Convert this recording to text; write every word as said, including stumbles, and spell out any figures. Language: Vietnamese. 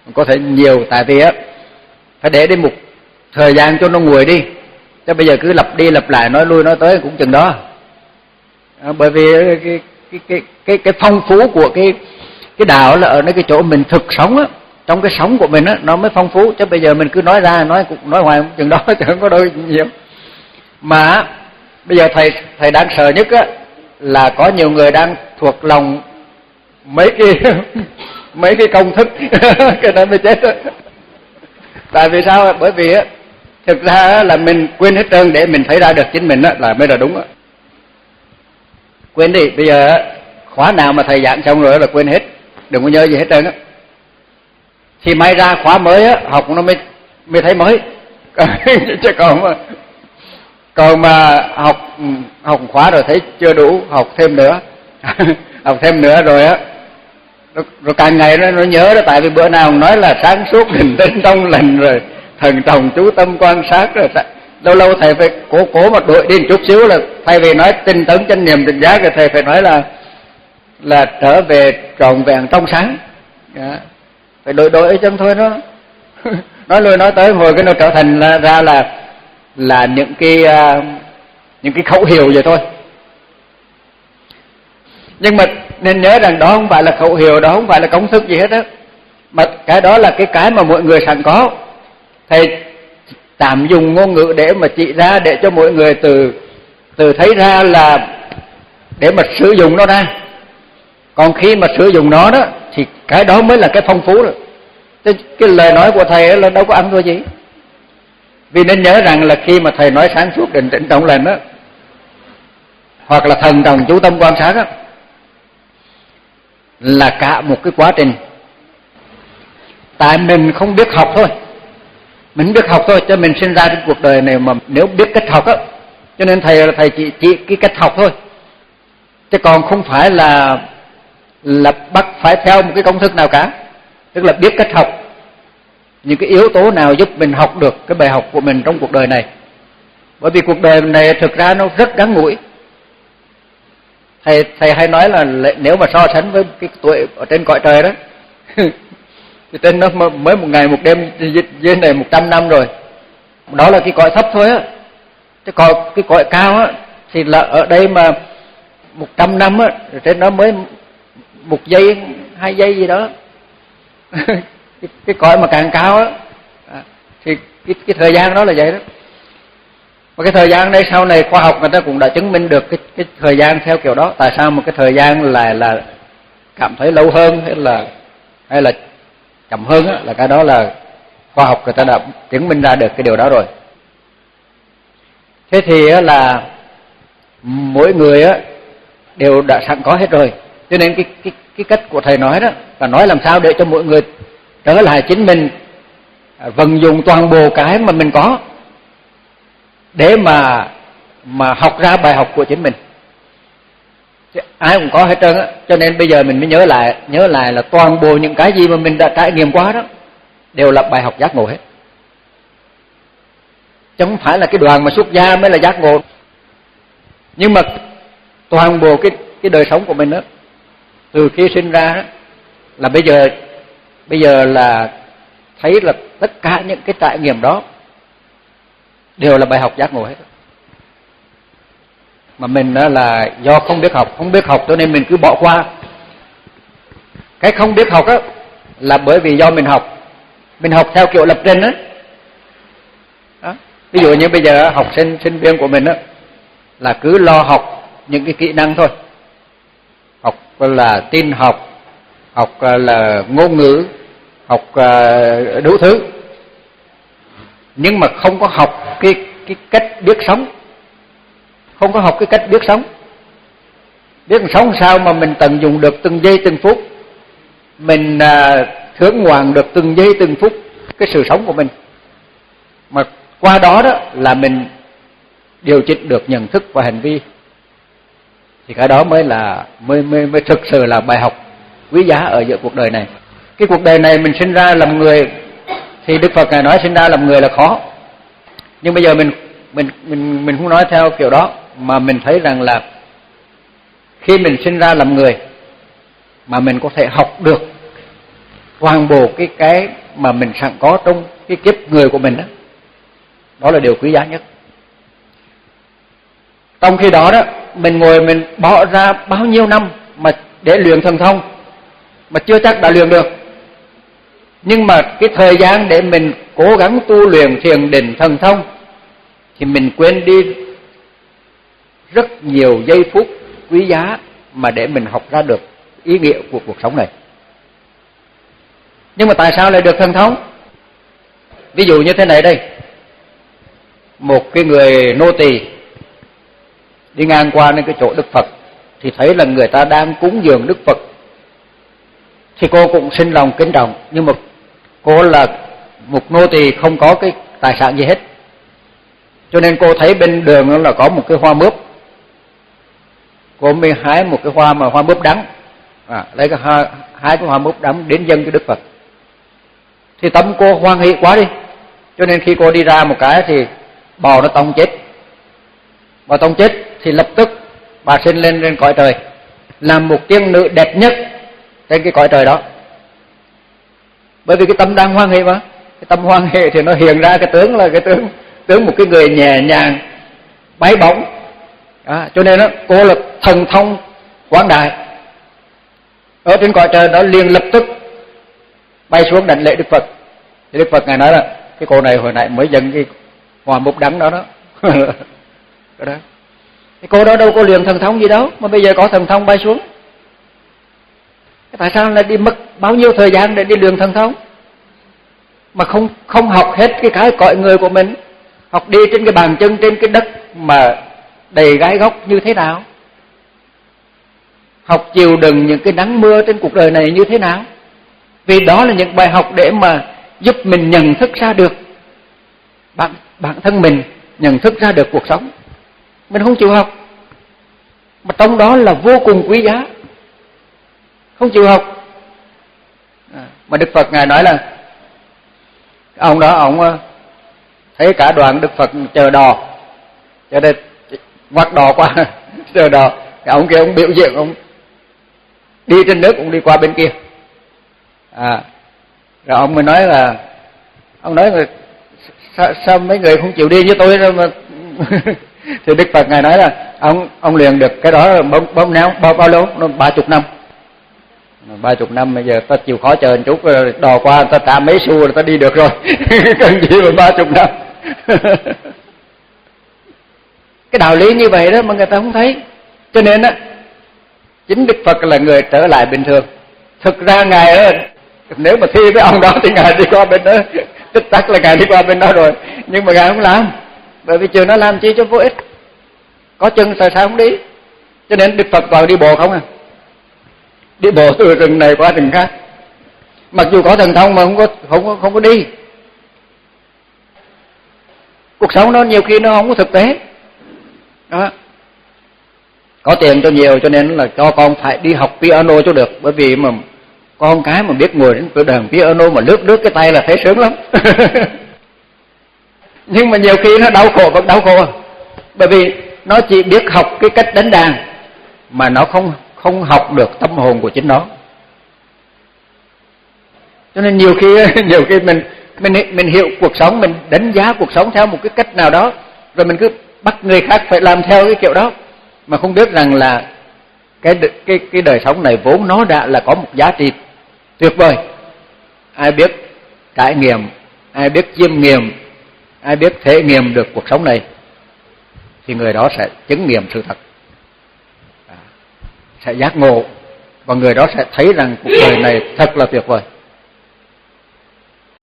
có thể nhiều, tại vì á phải để đi một thời gian cho nó nguội đi, chứ bây giờ cứ lặp đi lặp lại nói lui nói tới cũng chừng đó. À, bởi vì cái cái cái cái cái phong phú của cái cái đạo là ở nơi cái chỗ mình thực sống á, trong cái sống của mình á nó mới phong phú, chứ bây giờ mình cứ nói ra nói cũng nói hoài chừng đó chứ không có đôi nhiều. Mà bây giờ thầy thầy đang sợ nhất á là có nhiều người đang thuộc lòng mấy cái mấy cái công thức cái đó mới chết. Tại vì sao? Bởi vì á thực ra là mình quên hết trơn để mình thấy ra được chính mình á là mới là đúng á. Quên đi, bây giờ khóa nào mà thầy giảng xong rồi là quên hết, đừng có nhớ gì hết trơn á. Thì may ra khóa mới á học nó mới mới thấy mới. Chứ còn mà còn mà học học khóa rồi thấy chưa đủ, học thêm nữa. Học thêm nữa rồi á rồi, rồi càng ngày nó, nó nhớ đó, tại vì bữa nào nói là sáng suốt định tĩnh trong lành rồi thần trọng chú tâm quan sát rồi, lâu lâu thầy phải cố cố mà đổi đi một chút xíu, là thay vì nói tinh tấn chánh niệm tỉnh giác rồi thầy phải nói là là trở về trọn vẹn trong sáng. Dạ. Phải đổi đổi chân thôi đó. Nói lui nói tới hồi cái nó trở thành là, ra là là những cái uh, những cái khẩu hiệu vậy thôi. Nhưng mà nên nhớ rằng đó không phải là khẩu hiệu, đó không phải là công thức gì hết á, mà cái đó là cái cái mà mọi người sẵn có. Thầy tạm dùng ngôn ngữ để mà chỉ ra, để cho mọi người từ từ thấy ra là để mà sử dụng nó ra. Còn khi mà sử dụng nó đó thì cái đó mới là cái phong phú rồi. Cái, cái lời nói của thầy là đâu có ăn thua gì. Vì nên nhớ rằng là khi mà thầy nói sáng suốt định tĩnh trong lành đó, hoặc là thần trọng chú tâm quan sát đó, là cả một cái quá trình. Tại mình không biết học thôi, mình biết học thôi, cho mình sinh ra trên cuộc đời này mà nếu biết cách học á, cho nên thầy thầy chỉ chỉ cái cách học thôi, chứ còn không phải là là bắt phải theo một cái công thức nào cả. Tức là biết cách học, những cái yếu tố nào giúp mình học được cái bài học của mình trong cuộc đời này. Bởi vì cuộc đời này thực ra nó rất ngắn ngủi. Thầy thầy hay nói là nếu mà so sánh với cái tuổi ở trên cõi trời đó, thì trên nó mới một ngày một đêm, dưới này một trăm năm rồi. Đó là cái cõi thấp thôi á. Chứ còn cái cõi cao á thì là ở đây mà một trăm năm á, rồi trên nó mới một giây, hai giây gì đó. cái, cái cõi mà càng cao á thì cái, cái thời gian đó là vậy đó. Mà cái thời gian đây sau này khoa học người ta cũng đã chứng minh được cái, cái thời gian theo kiểu đó. Tại sao một cái thời gian là là cảm thấy lâu hơn hay là hay là chậm hơn á, là cái đó là khoa học người ta đã chứng minh ra được cái điều đó rồi. Thế thì á là mỗi người á đều đã sẵn có hết rồi. Cho nên cái cái cái cách của thầy nói đó là nói làm sao để cho mỗi người trở lại chính mình, vận dụng toàn bộ cái mà mình có để mà mà học ra bài học của chính mình. Chứ ai cũng có hết trơn á. Cho nên bây giờ mình mới nhớ lại, nhớ lại là toàn bộ những cái gì mà mình đã trải nghiệm qua đó đều là bài học giác ngộ hết. Chứ không phải là cái đoàn mà xuất gia mới là giác ngộ. Nhưng mà toàn bộ cái cái đời sống của mình đó, từ khi sinh ra đó, là bây giờ bây giờ là thấy là tất cả những cái trải nghiệm đó đều là bài học giác ngộ hết. Mà mình đó là do không biết học, không biết học cho nên mình cứ bỏ qua. Cái không biết học đó là bởi vì do mình học, mình học theo kiểu lập trình đó. Đó. Ví dụ như bây giờ học sinh sinh viên của mình đó là cứ lo học những cái kỹ năng thôi, học là tin học, học là ngôn ngữ, học đủ thứ, nhưng mà không có học cái cái cách biết sống, không có học cái cách biết sống. Biết sống sao mà mình tận dụng được từng giây từng phút, mình thưởng ngoạn được từng giây từng phút cái sự sống của mình, mà qua đó đó là mình điều chỉnh được nhận thức và hành vi, thì cái đó mới là mới mới mới thực sự là bài học quý giá ở giữa cuộc đời này. Cái cuộc đời này mình sinh ra làm người thì Đức Phật ngài nói sinh ra làm người là khó, nhưng bây giờ mình mình mình mình không nói theo kiểu đó, mà mình thấy rằng là khi mình sinh ra làm người mà mình có thể học được toàn bộ cái cái mà mình sẵn có trong cái kiếp người của mình đó. Đó là điều quý giá nhất. Trong khi đó đó, mình ngồi mình bỏ ra bao nhiêu năm mà để luyện thần thông mà chưa chắc đã luyện được. Nhưng mà cái thời gian để mình cố gắng tu luyện thiền định thần thông thì mình quên đi rất nhiều giây phút quý giá mà để mình học ra được ý nghĩa của cuộc sống này. Nhưng mà tại sao lại được thần thông? Ví dụ như thế này đây. Một cái người nô tỳ đi ngang qua đến cái chỗ Đức Phật thì thấy là người ta đang cúng dường Đức Phật. Thì cô cũng sinh lòng kính trọng, nhưng mà cô là một nô tỳ không có cái tài sản gì hết. Cho nên cô thấy bên đường là có một cái hoa mướp. Cô mới hái một cái hoa mà hoa mướp đắng. À, lấy cái hoa, hái cái hoa mướp đắng đến dâng cho Đức Phật. Thì tâm cô hoan hỷ quá đi. Cho nên khi cô đi ra một cái thì bò nó tông chết. Bò tông chết thì lập tức bà sinh lên trên cõi trời, làm một tiên nữ đẹp nhất trên cái cõi trời đó. Bởi vì cái tâm đang hoan hỷ mà. Cái tâm hoan hỷ thì nó hiện ra cái tướng là cái tướng tướng một cái người nhẹ nhàng, bay bổng. À, cho nên đó, cô là thần thông quảng đại. Ở trên cõi trời đó liền lập tức bay xuống đảnh lễ Đức Phật. Thì Đức Phật ngài nói là cái cô này hồi nãy mới dâng cái hoa mục đắng đó đó. Đó. Cái cô đó đâu có luyện thần thông gì đâu mà bây giờ có thần thông bay xuống. Tại sao lại đi mất bao nhiêu thời gian để đi luyện thần thông mà không không học hết cái cái cõi người của mình, học đi trên cái bàn chân trên cái đất mà đầy gai góc như thế nào, học chịu đựng những cái nắng mưa trên cuộc đời này như thế nào. Vì đó là những bài học để mà giúp mình nhận thức ra được bản bản thân mình, nhận thức ra được cuộc sống. Mình không chịu học, mà trong đó là vô cùng quý giá. Không chịu học. À, mà Đức Phật ngài nói là ông đó ông thấy cả đoàn Đức Phật chờ đò, cho nên ngoắt đò qua chờ đò. Cái ông kia ông biểu diễn, ông đi trên nước, ông đi qua bên kia. À, rồi ông mới nói là ông nói là sao, sao mấy người không chịu đi với tôi đâu mà thì Đức Phật ngài nói là ông ông luyện được cái đó bao bao nào bao bao lâu? Nó ba chục năm. Ba chục năm bây giờ ta chịu khó chờ một chút, đò qua ta trả mấy xu rồi ta đi được rồi. Cần gì mà ba chục năm. Cái đạo lý như vậy đó mà người ta không thấy. Cho nên á, chính Đức Phật là người trở lại bình thường. Thực ra ngài đó, nếu mà thi với ông đó thì ngài đi qua bên đó, tức tắc là ngài đi qua bên đó rồi. Nhưng mà ngài không làm, bởi vì trường nó làm chi cho vô ích. Có chân sao sao không đi. Cho nên Đức Phật toàn đi bộ không à, đi bộ từ rừng này qua rừng khác. Mặc dù có thần thông mà không có không có không có đi. Cuộc sống nó nhiều khi nó không có thực tế. Đó. Có tiền cho nhiều cho nên là cho con phải đi học piano cho được, bởi vì mà con cái mà biết ngồi đến cửa đàn piano mà lướt lướt cái tay là thấy sướng lắm. Nhưng mà nhiều khi nó đau khổ vẫn đau khổ, bởi vì nó chỉ biết học cái cách đánh đàn mà nó không không học được tâm hồn của chính nó. Cho nên nhiều khi nhiều khi mình mình mình hiểu cuộc sống, mình đánh giá cuộc sống theo một cái cách nào đó, rồi mình cứ bắt người khác phải làm theo cái kiểu đó, mà không biết rằng là cái cái cái đời sống này vốn nó đã là có một giá trị tuyệt vời. Ai biết trải nghiệm, ai biết chiêm nghiệm, ai biết thể nghiệm được cuộc sống này thì người đó sẽ chứng nghiệm sự thật, sẽ giác ngộ, và người đó sẽ thấy rằng cuộc đời này thật là tuyệt vời.